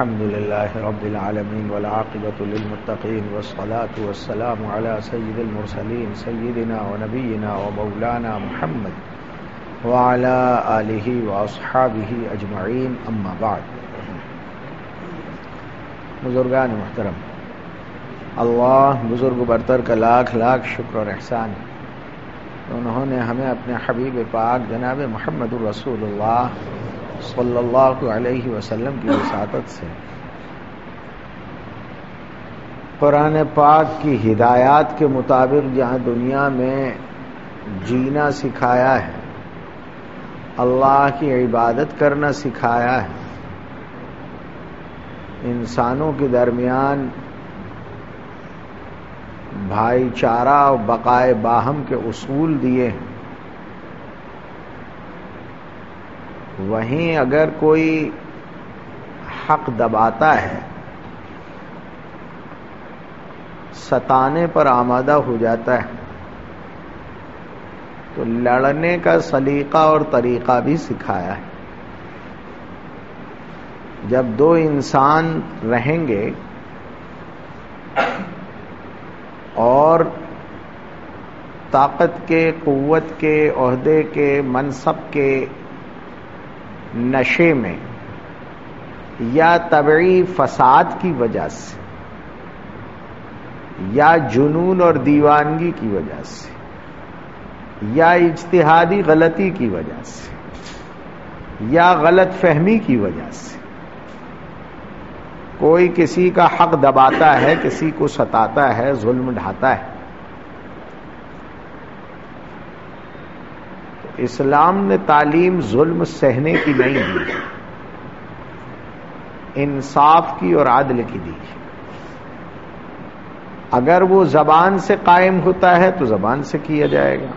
الحمد لله رب العالمين والعاقبة للمتقين والصلاة والسلام على سيد المرسلين سيدنا ونبينا ومولانا محمد وعلى آله وأصحابه أجمعين أما بعد. بزرگان محترم، اللہ بزرگ برتر کا لاکھ لاکھ شکر اور احسان ہے. انہوں نے ہمیں اپنے حبیب پاک جناب محمد الرسول اللہ صلی اللہ علیہ وسلم کی وساطت سے قرآن پاک کی ہدایات کے مطابق جہاں دنیا میں جینا سکھایا ہے، اللہ کی عبادت کرنا سکھایا ہے، انسانوں کے درمیان بھائی چارہ اور بقائے باہم کے اصول دیے ہیں، وہیں اگر کوئی حق دباتا ہے، ستانے پر آمادہ ہو جاتا ہے، تو لڑنے کا سلیقہ اور طریقہ بھی سکھایا ہے. جب دو انسان رہیں گے اور طاقت کے، قوت کے، عہدے کے، منصب کے نشے میں یا طبعی فساد کی وجہ سے یا جنون اور دیوانگی کی وجہ سے یا اجتہادی غلطی کی وجہ سے یا غلط فہمی کی وجہ سے کوئی کسی کا حق دباتا ہے، کسی کو ستاتا ہے، ظلم ڈھاتا ہے، اسلام نے تعلیم ظلم سہنے کی نہیں دی، انصاف کی اور عدل کی دی. اگر وہ زبان سے قائم ہوتا ہے تو زبان سے کیا جائے گا،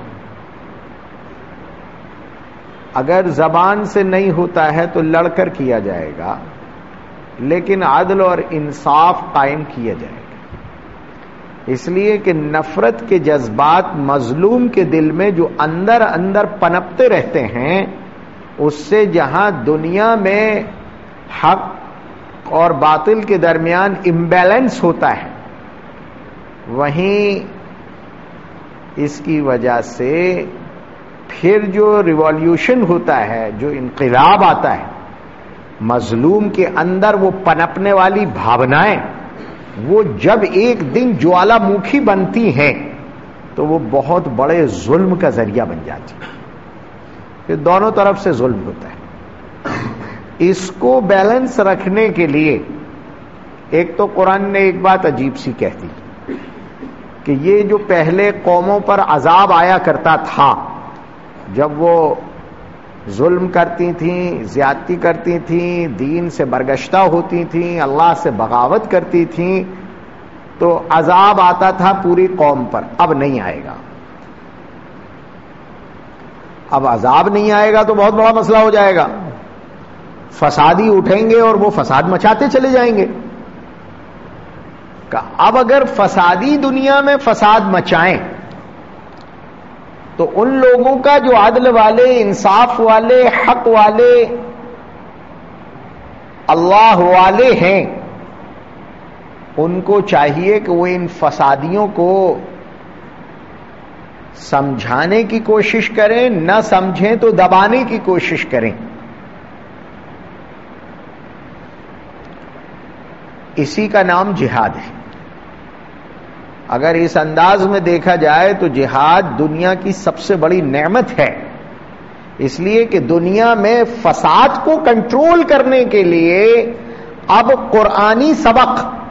اگر زبان سے نہیں ہوتا ہے تو لڑ کر کیا جائے گا، لیکن عدل اور انصاف قائم کیا جائے گا. اس لیے کہ نفرت کے جذبات مظلوم کے دل میں جو اندر اندر پنپتے رہتے ہیں، اس سے جہاں دنیا میں حق اور باطل کے درمیان امبیلنس ہوتا ہے، وہیں اس کی وجہ سے پھر جو ریولیوشن ہوتا ہے، جو انقلاب آتا ہے، مظلوم کے اندر وہ پنپنے والی بھاونائیں وہ جب ایک دن جوالا مکھی بنتی ہیں تو وہ بہت بڑے ظلم کا ذریعہ بن جاتی ہے. پھر دونوں طرف سے ظلم ہوتا ہے. اس کو بیلنس رکھنے کے لیے ایک تو قرآن نے ایک بات عجیب سی کہہ دی کہ یہ جو پہلے قوموں پر عذاب آیا کرتا تھا جب وہ ظلم کرتی تھیں، زیادتی کرتی تھیں، دین سے برگشتہ ہوتی تھیں، اللہ سے بغاوت کرتی تھیں، تو عذاب آتا تھا پوری قوم پر. اب نہیں آئے گا. اب عذاب نہیں آئے گا تو بہت بڑا مسئلہ ہو جائے گا. فسادی اٹھیں گے اور وہ فساد مچاتے چلے جائیں گے. اب اگر فسادی دنیا میں فساد مچائیں تو ان لوگوں کا جو عدل والے، انصاف والے، حق والے، اللہ والے ہیں، ان کو چاہیے کہ وہ ان فسادیوں کو سمجھانے کی کوشش کریں، نہ سمجھیں تو دبانے کی کوشش کریں. اسی کا نام جہاد ہے. اگر اس انداز میں دیکھا جائے تو جہاد دنیا کی سب سے بڑی نعمت ہے، اس لیے کہ دنیا میں فساد کو کنٹرول کرنے کے لیے اب قرآنی سبق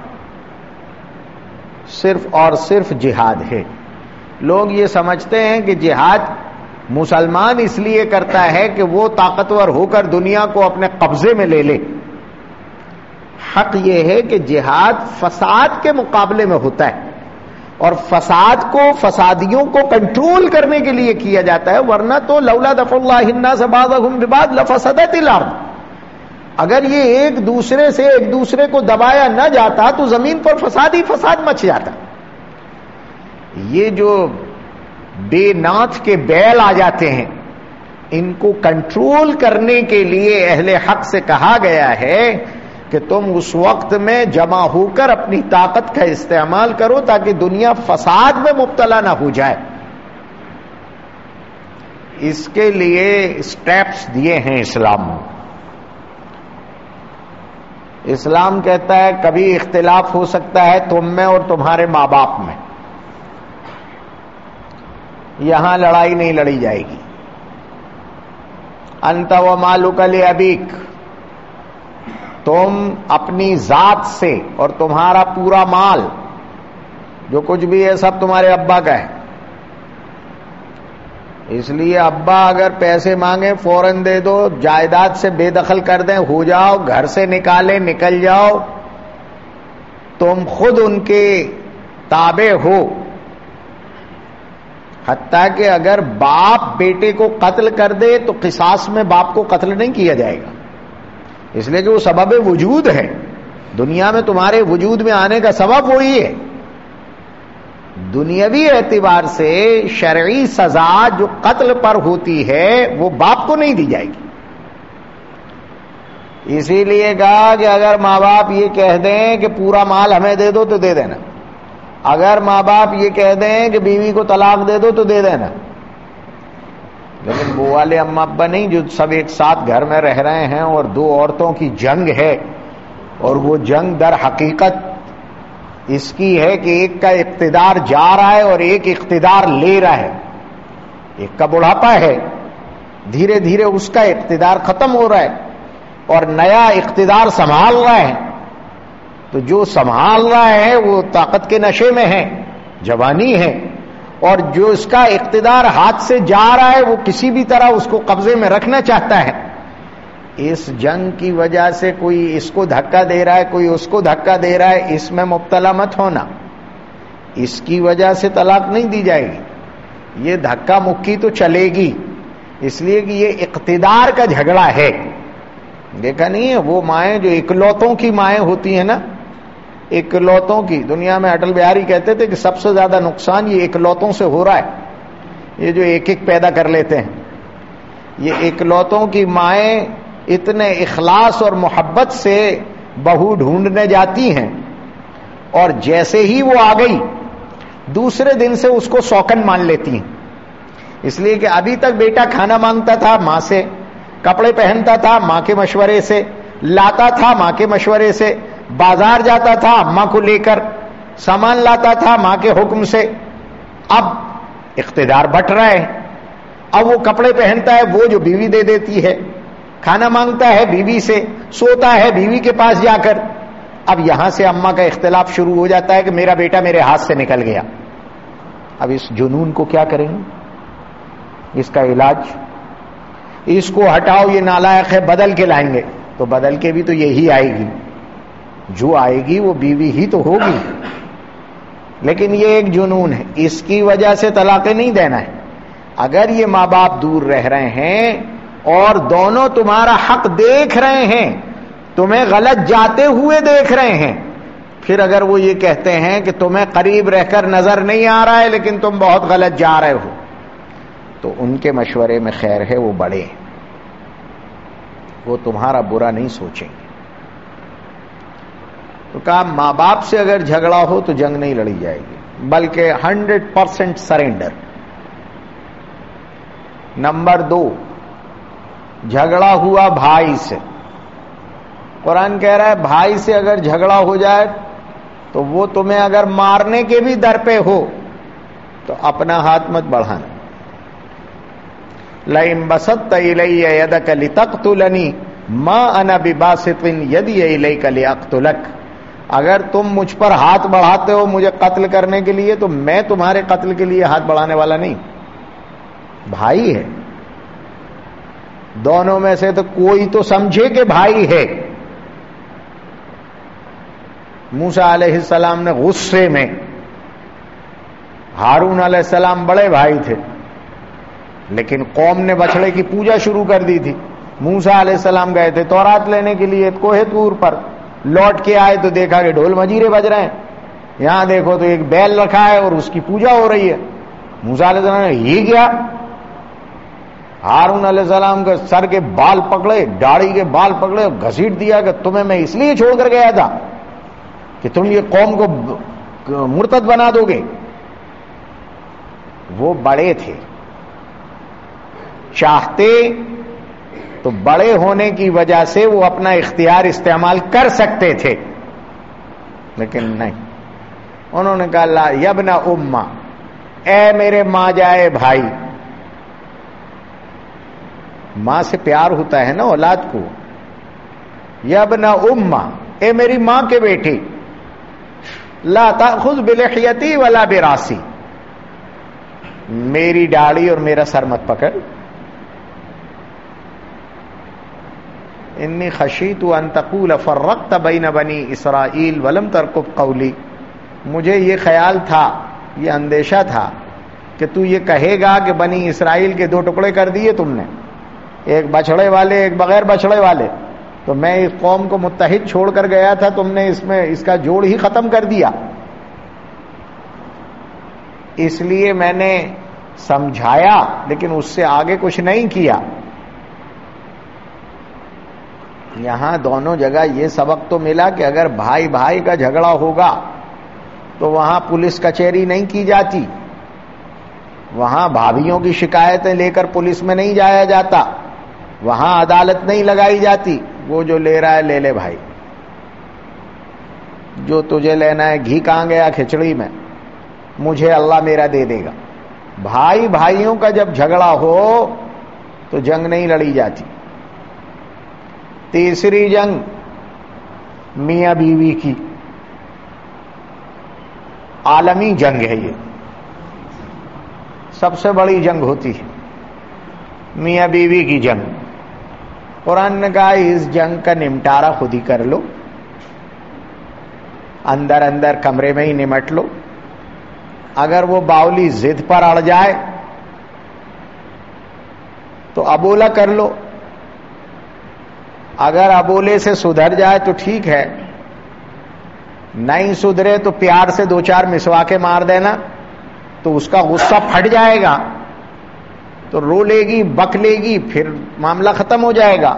صرف اور صرف جہاد ہے. لوگ یہ سمجھتے ہیں کہ جہاد مسلمان اس لیے کرتا ہے کہ وہ طاقتور ہو کر دنیا کو اپنے قبضے میں لے لے. حق یہ ہے کہ جہاد فساد کے مقابلے میں ہوتا ہے اور فساد کو، فسادیوں کو کنٹرول کرنے کے لیے کیا جاتا ہے، ورنہ تو لولا دفع اللہ الناس بعضهم ببعض لفسدت الارض. اگر یہ ایک دوسرے سے ایک دوسرے کو دبایا نہ جاتا تو زمین پر فساد ہی فساد مچ جاتا. یہ جو بے ناتھ کے بیل آ جاتے ہیں، ان کو کنٹرول کرنے کے لیے اہل حق سے کہا گیا ہے کہ تم اس وقت میں جمع ہو کر اپنی طاقت کا استعمال کرو تاکہ دنیا فساد میں مبتلا نہ ہو جائے. اس کے لیے اسٹیپس دیے ہیں اسلام نے. اسلام کہتا ہے کبھی اختلاف ہو سکتا ہے تم میں اور تمہارے ماں باپ میں، یہاں لڑائی نہیں لڑی جائے گی. انت و مالک لابیک، تم اپنی ذات سے اور تمہارا پورا مال جو کچھ بھی ہے سب تمہارے ابا کا ہے. اس لیے ابا اگر پیسے مانگے فوراً دے دو، جائیداد سے بے دخل کر دیں، ہو جاؤ، گھر سے نکالیں نکل جاؤ، تم خود ان کے تابع ہو. حتیٰ کہ اگر باپ بیٹے کو قتل کر دے تو قصاص میں باپ کو قتل نہیں کیا جائے گا، اس لیے کہ وہ سبب وجود ہے. دنیا میں تمہارے وجود میں آنے کا سبب وہی ہے. دنیاوی اعتبار سے شرعی سزا جو قتل پر ہوتی ہے وہ باپ کو نہیں دی جائے گی. اسی لیے کہا کہ اگر ماں باپ یہ کہہ دیں کہ پورا مال ہمیں دے دو تو دے دینا، اگر ماں باپ یہ کہہ دیں کہ بیوی کو طلاق دے دو تو دے دینا. لیکن وہ والے اماں ابا نہیں جو سب ایک ساتھ گھر میں رہ رہے ہیں اور دو عورتوں کی جنگ ہے، اور وہ جنگ در حقیقت اس کی ہے کہ ایک کا اقتدار جا رہا ہے اور ایک اقتدار لے رہا ہے. ایک کا بڑھاپا ہے، دھیرے دھیرے اس کا اقتدار ختم ہو رہا ہے اور نیا اقتدار سنبھال رہا ہے. تو جو سنبھال رہا ہے وہ طاقت کے نشے میں ہے، جوانی ہے، اور جو اس کا اقتدار ہاتھ سے جا رہا ہے وہ کسی بھی طرح اس کو قبضے میں رکھنا چاہتا ہے. اس جنگ کی وجہ سے کوئی اس کو دھکا دے رہا ہے، کوئی اس کو دھکا دے رہا ہے، اس میں مبتلا مت ہونا. اس کی وجہ سے طلاق نہیں دی جائے گی، یہ دھکا مکی تو چلے گی، اس لیے کہ یہ اقتدار کا جھگڑا ہے. دیکھا نہیں ہے وہ مائیں جو اکلوتوں کی مائیں ہوتی ہیں نا، اکلوتوں کی. دنیا میں اٹل بہاری کہتے تھے کہ سب سے زیادہ نقصان یہ اکلوتوں سے ہو رہا ہے. یہ جو ایک ایک پیدا کر لیتے ہیں، یہ اکلوتوں کی مائیں اتنے اخلاص اور محبت سے بہو ڈھونڈنے جاتی ہیں، اور جیسے ہی وہ آ گئی دوسرے دن سے اس کو سوکن مان لیتی ہیں. اس لیے کہ ابھی تک بیٹا کھانا مانگتا تھا ماں سے، کپڑے پہنتا تھا ماں کے مشورے سے، لاتا تھا ماں کے مشورے سے، بازار جاتا تھا اماں کو لے کر، سامان لاتا تھا ماں کے حکم سے. اب اقتدار بٹ رہا ہے، اب وہ کپڑے پہنتا ہے وہ جو بیوی دے دیتی ہے، کھانا مانگتا ہے بیوی سے، سوتا ہے بیوی کے پاس جا کر. اب یہاں سے اماں کا اختلاف شروع ہو جاتا ہے کہ میرا بیٹا میرے ہاتھ سے نکل گیا. اب اس جنون کو کیا کریں گے؟ اس کا علاج، اس کو ہٹاؤ یہ نالائق ہے، بدل کے لائیں گے. تو بدل کے بھی تو یہی آئے گی، جو آئے گی وہ بیوی ہی تو ہوگی. لیکن یہ ایک جنون ہے، اس کی وجہ سے طلاقیں نہیں دینا ہے. اگر یہ ماں باپ دور رہ رہے ہیں اور دونوں تمہارا حق دیکھ رہے ہیں، تمہیں غلط جاتے ہوئے دیکھ رہے ہیں، پھر اگر وہ یہ کہتے ہیں کہ تمہیں قریب رہ کر نظر نہیں آ رہا ہے لیکن تم بہت غلط جا رہے ہو، تو ان کے مشورے میں خیر ہے، وہ بڑے ہیں، وہ تمہارا برا نہیں سوچیں گے. تو کہا ماں باپ سے اگر جھگڑا ہو تو جنگ نہیں لڑی جائے گی، بلکہ 100% سرینڈر. نمبر 2، جھگڑا ہوا بھائی سے. قرآن کہہ رہا ہے بھائی سے اگر جھگڑا ہو جائے تو وہ تمہیں اگر مارنے کے بھی در پہ ہو تو اپنا ہاتھ مت بڑھانا. لئن بسطت الی یدک لتقتلنی ما انا بباسط یدی الیک لاقتلک. اگر تم مجھ پر ہاتھ بڑھاتے ہو مجھے قتل کرنے کے لیے تو میں تمہارے قتل کے لیے ہاتھ بڑھانے والا نہیں. بھائی ہے، دونوں میں سے تو کوئی تو سمجھے کہ بھائی ہے. موسیٰ علیہ السلام نے غصے میں، ہارون علیہ السلام بڑے بھائی تھے لیکن قوم نے بچڑے کی پوجا شروع کر دی تھی. موسیٰ علیہ السلام گئے تھے تورات لینے کے لیے کوہ طور پر، لوٹ کے آئے تو دیکھا کہ ڈھول مجیرے بج رہے ہیں. یہاں دیکھو تو ایک بیل رکھا ہے اور اس کی پوجا ہو رہی ہے. موسیٰ علیہ السلام نے یہ کیا؟ ہارون علیہ السلام کے سر کے بال پکڑے, داڑھی کے بال پکڑے اور گھسیٹ دیا کہ تمہیں میں اس لیے چھوڑ کر گیا تھا کہ تم یہ قوم کو مرتد بنا دو گے. وہ بڑے تھے, چاہتے تو بڑے ہونے کی وجہ سے وہ اپنا اختیار استعمال کر سکتے تھے, لیکن نہیں. انہوں نے کہا لا یبن امہ, اے میرے ماں جائے بھائی. ماں سے پیار ہوتا ہے نا اولاد کو. یبن امہ, اے میری ماں کے بیٹی, لا تأخذ بلحیتی ولا براسی, میری داڑھی اور میرا سر مت پکڑ. انی خشیت ان تقول فرقت بین بنی اسرائیل ولم ترقب قولی, مجھے یہ خیال تھا, یہ اندیشہ تھا کہ تو یہ کہے گا کہ بنی اسرائیل کے دو ٹکڑے کر دیے تم نے, ایک بچھڑے والے ایک بغیر بچھڑے والے, تو میں اس قوم کو متحد چھوڑ کر گیا تھا, تم نے اس کا جوڑ ہی ختم کر دیا. اس لیے میں نے سمجھایا لیکن اس سے آگے کچھ نہیں کیا. یہاں دونوں جگہ یہ سبق تو ملا کہ اگر بھائی بھائی کا جھگڑا ہوگا تو وہاں پولیس کچہری نہیں کی جاتی, وہاں بھابھیوں کی شکایتیں لے کر پولیس میں نہیں جایا جاتا, وہاں عدالت نہیں لگائی جاتی. وہ جو لے رہا ہے لے لے بھائی, جو تجھے لینا ہے گھی کہاں گیا کھچڑی میں, مجھے اللہ میرا دے دے گا. بھائی بھائیوں کا جب جھگڑا ہو تو جنگ نہیں لڑی جاتی. تیسری جنگ میاں بیوی کی عالمی جنگ ہے, یہ سب سے بڑی جنگ ہوتی ہے, میاں بیوی کی جنگ. قرآن نے کہا اس جنگ کا نمٹارا خود ہی کر لو, اندر اندر کمرے میں ہی نمٹ لو. اگر وہ باولی ضد پر اڑ جائے تو ابولا کر لو, اگر ابولے سے سدھر جائے تو ٹھیک ہے, نہیں سدھرے تو پیار سے دو چار مسواکیں مار دینا, تو اس کا غصہ پھٹ جائے گا, تو رو لے گی بک لے گی, پھر معاملہ ختم ہو جائے گا.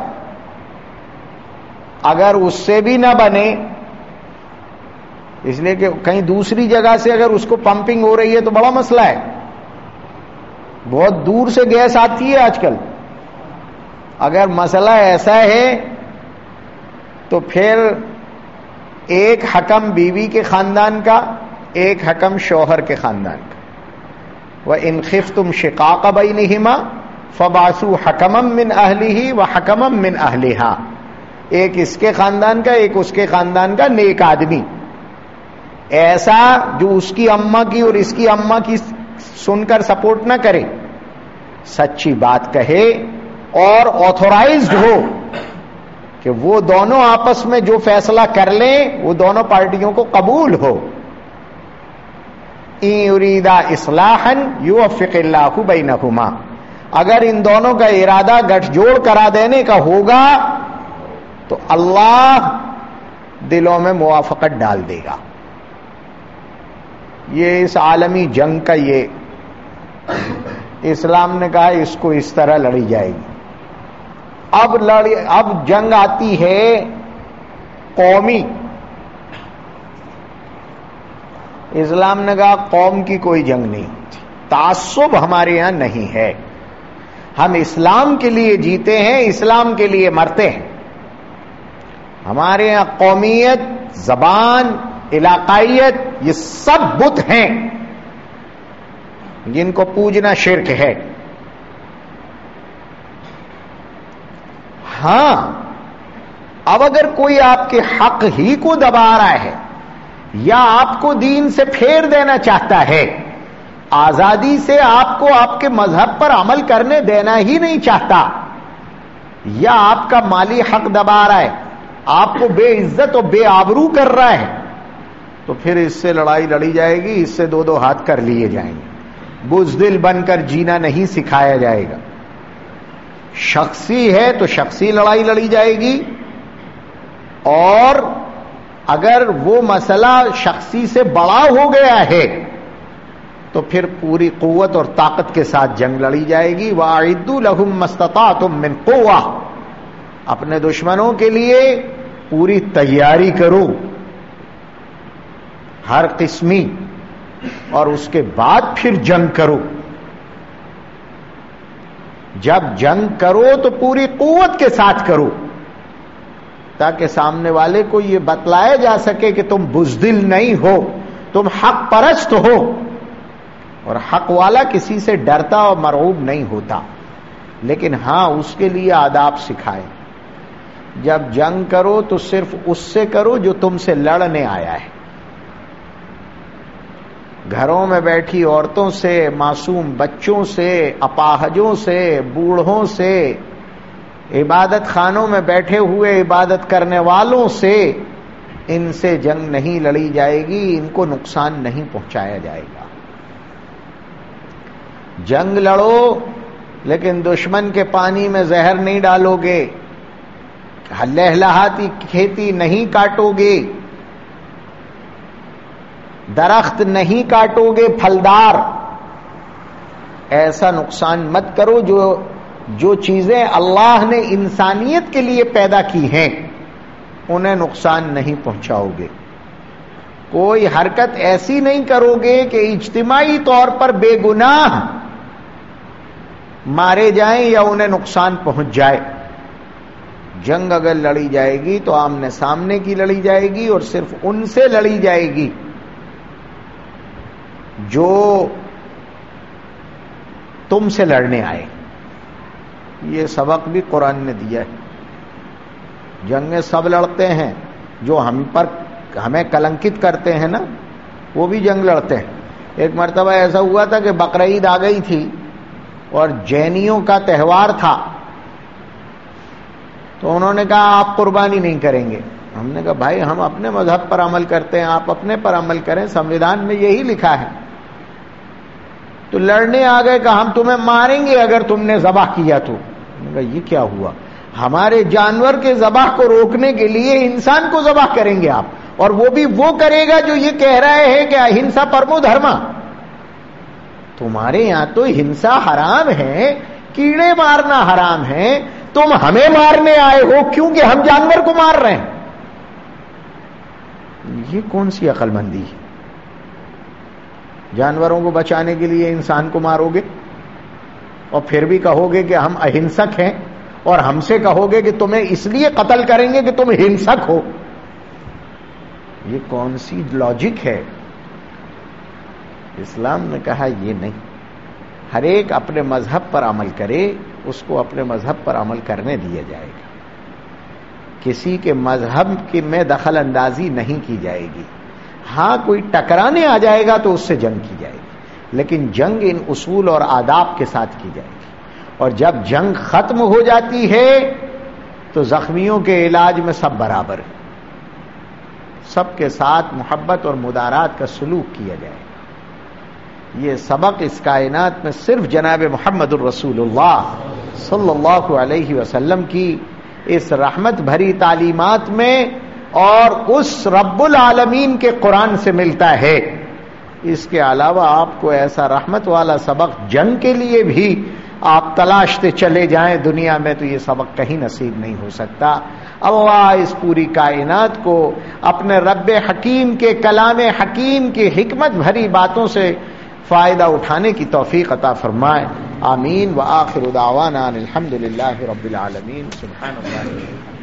اگر اس سے بھی نہ بنے, اس لیے کہ کہیں دوسری جگہ سے اگر اس کو پمپنگ ہو رہی ہے تو بڑا مسئلہ ہے, بہت دور سے گیس آتی ہے آج کل. اگر مسئلہ ایسا ہے تو پھر ایک حکم بیوی کے خاندان کا, ایک حکم شوہر کے خاندان کا. وَإِنْ خِفْتُمْ شِقَاقَ بَيْنِهِمَا فَبَعْثُوا حَكَمًا مِّنْ أَهْلِهِ وَحَكَمًا مِّنْ أَهْلِهَا, ایک اس کے خاندان کا ایک اس کے خاندان کا نیک آدمی, ایسا جو اس کی اماں کی اور اس کی اماں کی سن کر سپورٹ نہ کرے, سچی بات کہے اور آتھورائزڈ ہو کہ وہ دونوں آپس میں جو فیصلہ کر لیں وہ دونوں پارٹیوں کو قبول ہو. ان یریدا اصلاحا یوفق اللہ بینہما, اگر ان دونوں کا ارادہ گٹھ جوڑ کرا دینے کا ہوگا تو اللہ دلوں میں موافقت ڈال دے گا. یہ اس عالمی جنگ کا یہ اسلام نے کہا اس کو اس طرح لڑی جائے گی. اب جنگ آتی ہے قومی. اسلام نے کہا قوم کی کوئی جنگ نہیں, تعصب ہمارے یہاں نہیں ہے, ہم اسلام کے لیے جیتے ہیں, اسلام کے لیے مرتے ہیں. ہمارے یہاں قومیت, زبان, علاقائیت یہ سب بت ہیں جن کو پوجنا شرک ہے. ہاں اب اگر کوئی آپ کے حق ہی کو دبا رہا ہے یا آپ کو دین سے پھیر دینا چاہتا ہے, آزادی سے آپ کو آپ کے مذہب پر عمل کرنے دینا ہی نہیں چاہتا, یا آپ کا مالی حق دبا رہا ہے, آپ کو بے عزت اور بے آبرو کر رہا ہے, تو پھر اس سے لڑائی لڑی جائے گی, اس سے دو دو ہاتھ کر لیے جائیں گے. بزدل بن کر جینا نہیں سکھایا جائے گا. شخصی ہے تو شخصی لڑائی لڑی جائے گی, اور اگر وہ مسئلہ شخصی سے بڑا ہو گیا ہے تو پھر پوری قوت اور طاقت کے ساتھ جنگ لڑی جائے گی. وَأَعِدُّوا لَهُم مَّا اسْتَطَعْتُم مِّن قُوَّةٍ، اپنے دشمنوں کے لیے پوری تیاری کرو ہر قسمی، اور اس کے بعد پھر جنگ کرو. جب جنگ کرو تو پوری قوت کے ساتھ کرو، تاکہ سامنے والے کو یہ بتلایا جا سکے کہ تم بزدل نہیں ہو، تم حق پرست ہو، اور حق والا کسی سے ڈرتا اور مرعوب نہیں ہوتا. لیکن ہاں اس کے لیے آداب سکھائے. جب جنگ کرو تو صرف اس سے کرو جو تم سے لڑنے آیا ہے. گھروں میں بیٹھی عورتوں سے، معصوم بچوں سے، اپاہجوں سے، بوڑھوں سے، عبادت خانوں میں بیٹھے ہوئے عبادت کرنے والوں سے، ان سے جنگ نہیں لڑی جائے گی، ان کو نقصان نہیں پہنچایا جائے گا. جنگ لڑو لیکن دشمن کے پانی میں زہر نہیں ڈالو گے، لہلہاتی کھیتی نہیں کاٹو گے، درخت نہیں کاٹو گے پھلدار. ایسا نقصان مت کرو جو چیزیں اللہ نے انسانیت کے لیے پیدا کی ہیں انہیں نقصان نہیں پہنچاؤ گے. کوئی حرکت ایسی نہیں کرو گے کہ اجتماعی طور پر بے گناہ مارے جائیں یا انہیں نقصان پہنچ جائے. جنگ اگر لڑی جائے گی تو آمنے سامنے کی لڑی جائے گی، اور صرف ان سے لڑی جائے گی جو تم سے لڑنے آئے. یہ سبق بھی قرآن نے دیا ہے. جنگیں سب لڑتے ہیں، جو ہمیں کلنکت کرتے ہیں نا وہ بھی جنگ لڑتے ہیں. ایک مرتبہ ایسا ہوا تھا کہ بقرعید آ گئی تھی اور جینیوں کا تہوار تھا، تو انہوں نے کہا آپ قربانی نہیں کریں گے. ہم نے کہا بھائی ہم اپنے مذہب پر عمل کرتے ہیں، آپ اپنے پر عمل کریں، سنویدھان میں یہی لکھا ہے. تو لڑنے آ گئے کہ ہم تمہیں ماریں گے اگر تم نے ذبح کیا تو. ہم نے کہا یہ کیا ہوا؟ ہمارے جانور کے ذبح کو روکنے کے لیے انسان کو ذبح کریں گے آپ، اور وہ بھی وہ کرے گا جو یہ کہہ رہے ہیں کہ اہنسا پرمو دھرما. تمہارے یہاں تو ہنسا حرام ہے، کیڑے مارنا حرام ہے، تم ہمیں مارنے آئے ہو کیونکہ ہم جانور کو مار رہے ہیں. یہ کون سی عقل مندی ہے؟ جانوروں کو بچانے کے لیے انسان کو مارو گے اور پھر بھی کہو گے کہ ہم اہنسک ہیں، اور ہم سے کہو گے کہ تمہیں اس لیے قتل کریں گے کہ تم ہنسک ہو. یہ کون سی لاجک ہے؟ اسلام نے کہا یہ نہیں. ہر ایک اپنے مذہب پر عمل کرے، اس کو اپنے مذہب پر عمل کرنے دیا جائے گا. کسی کے مذہب میں دخل اندازی نہیں کی جائے گی. ہاں کوئی ٹکرانے آ جائے گا تو اس سے جنگ کی جائے گی، لیکن جنگ ان اصول اور آداب کے ساتھ کی جائے گی. اور جب جنگ ختم ہو جاتی ہے تو زخمیوں کے علاج میں سب برابر ہیں، سب کے ساتھ محبت اور مدارات کا سلوک کیا جائے. یہ سبق اس کائنات میں صرف جناب محمد الرسول اللہ صلی اللہ علیہ وسلم کی اس رحمت بھری تعلیمات میں اور اس رب العالمین کے قرآن سے ملتا ہے. اس کے علاوہ آپ کو ایسا رحمت والا سبق جنگ کے لیے بھی آپ تلاشتے چلے جائیں دنیا میں تو یہ سبق کہیں نصیب نہیں ہو سکتا. اللہ اس پوری کائنات کو اپنے رب حکیم کے کلام حکیم کی حکمت بھری باتوں سے فائدہ اٹھانے کی توفیق عطا فرمائے. آمین. وآخر دعوانا الحمد للہ رب العالمین. سبحان اللہ.